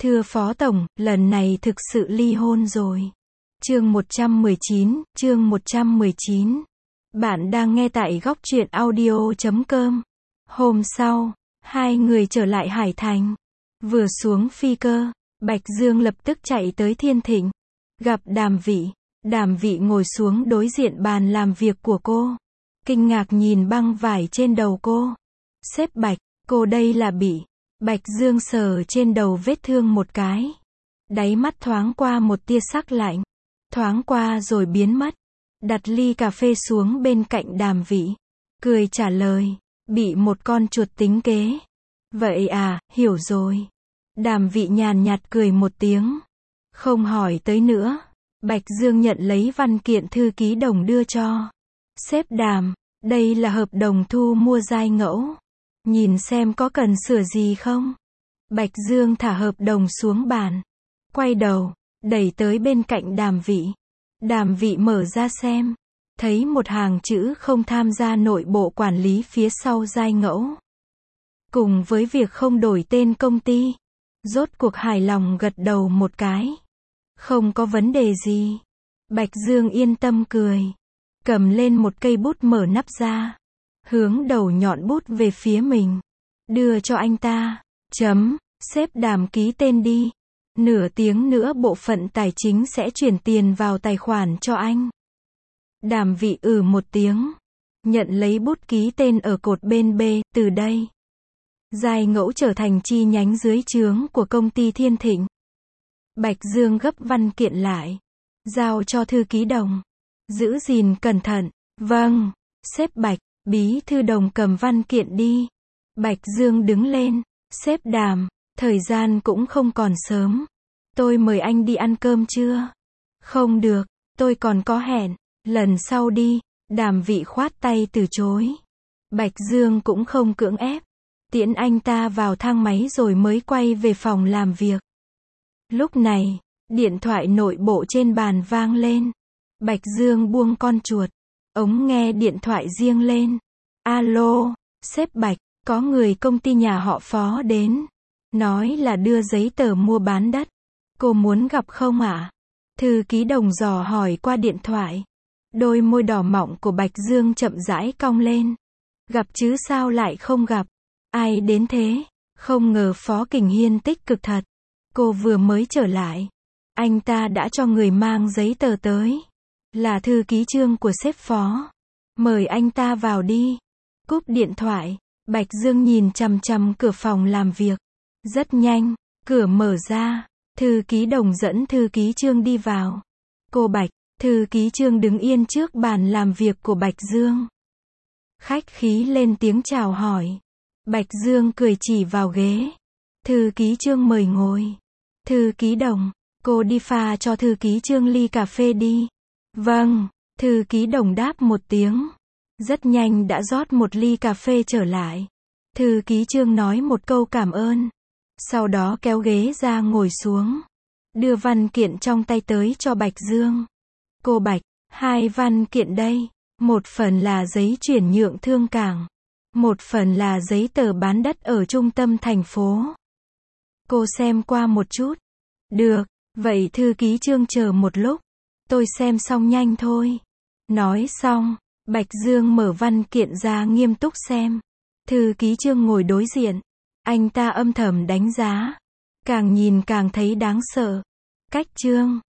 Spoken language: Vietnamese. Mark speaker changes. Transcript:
Speaker 1: Thưa Phó Tổng, lần này thực sự ly hôn rồi. Chương 119. Bạn đang nghe tại góc truyện audio.com. Hôm sau, hai người trở lại Hải Thành. Vừa xuống phi cơ, Bạch Dương lập tức chạy tới Thiên Thịnh. Gặp Đàm Vị. Đàm Vị ngồi xuống đối diện bàn làm việc của cô. Kinh ngạc nhìn băng vải trên đầu cô. Sếp Bạch, cô đây là bị. Bạch Dương sờ trên đầu vết thương một cái. Đáy mắt thoáng qua một tia sắc lạnh. Thoáng qua rồi biến mất. Đặt ly cà phê xuống bên cạnh Đàm Vị. Cười trả lời. Bị một con chuột tính kế. Vậy à, hiểu rồi. Đàm Vị nhàn nhạt cười một tiếng. Không hỏi tới nữa. Bạch Dương nhận lấy văn kiện thư ký Đồng đưa cho. Sếp Đàm, đây là hợp đồng thu mua giai ngẫu. Nhìn xem có cần sửa gì không? Bạch Dương thả hợp đồng xuống bàn. Quay đầu, đẩy tới bên cạnh Đàm Vị. Đàm Vị mở ra xem. Thấy một hàng chữ không tham gia nội bộ quản lý phía sau giai ngẫu. Cùng với việc không đổi tên công ty. Rốt cuộc hài lòng gật đầu một cái. Không có vấn đề gì. Bạch Dương yên tâm cười. Cầm lên một cây bút mở nắp ra. Hướng đầu nhọn bút về phía mình. Đưa cho anh ta. Sếp Đàm ký tên đi. Nửa tiếng nữa bộ phận tài chính sẽ chuyển tiền vào tài khoản cho anh. Đàm Vị một tiếng. Nhận lấy bút ký tên ở cột bên B. Từ đây, giai ngẫu trở thành chi nhánh dưới trướng của công ty Thiên Thịnh. Bạch Dương gấp văn kiện lại. Giao cho thư ký Đồng. Giữ gìn cẩn thận. Vâng, sếp Bạch. Bí thư Đồng cầm văn kiện đi. Bạch Dương đứng lên. Sếp Đàm, thời gian cũng không còn sớm. Tôi mời anh đi ăn cơm chưa? Không được, tôi còn có hẹn. Lần sau đi. Đàm Vị khoát tay từ chối. Bạch Dương cũng không cưỡng ép. Tiễn anh ta vào thang máy rồi mới quay về phòng làm việc. Lúc này, điện thoại nội bộ trên bàn vang lên. Bạch Dương buông con chuột. Ống nghe điện thoại riêng lên. Alo, sếp Bạch, có người công ty nhà họ Phó đến. Nói là đưa giấy tờ mua bán đất. Cô muốn gặp không ạ? Thư ký Đồng dò hỏi qua điện thoại. Đôi môi đỏ mọng của Bạch Dương chậm rãi cong lên. Gặp chứ sao lại không gặp? Ai đến thế? Không ngờ Phó Kình Hiên tích cực thật. Cô vừa mới trở lại. Anh ta đã cho người mang giấy tờ tới. Là thư ký Trương của sếp Phó. Mời anh ta vào đi. Cúp điện thoại. Bạch Dương nhìn chằm chằm cửa phòng làm việc. Rất nhanh, cửa mở ra. Thư ký Đồng dẫn thư ký Trương đi vào. Cô Bạch. Thư ký Trương đứng yên trước bàn làm việc của Bạch Dương. Khách khí lên tiếng chào hỏi. Bạch Dương cười chỉ vào ghế. Thư ký Trương mời ngồi. Thư ký Đồng, cô đi pha cho thư ký Trương ly cà phê đi. Vâng, thư ký Đồng đáp một tiếng. Rất nhanh đã rót một ly cà phê trở lại. Thư ký Trương nói một câu cảm ơn. Sau đó kéo ghế ra ngồi xuống. Đưa văn kiện trong tay tới cho Bạch Dương. Cô Bạch, 2 văn kiện đây. Một phần là giấy chuyển nhượng thương cảng. Một phần là giấy tờ bán đất ở trung tâm thành phố. Cô xem qua một chút. Được, vậy thư ký Trương chờ một lúc. Tôi xem xong nhanh thôi. Nói xong, Bạch Dương mở văn kiện ra nghiêm túc xem. Thư ký Trương ngồi đối diện. Anh ta âm thầm đánh giá. Càng nhìn càng thấy đáng sợ. Cách Trương.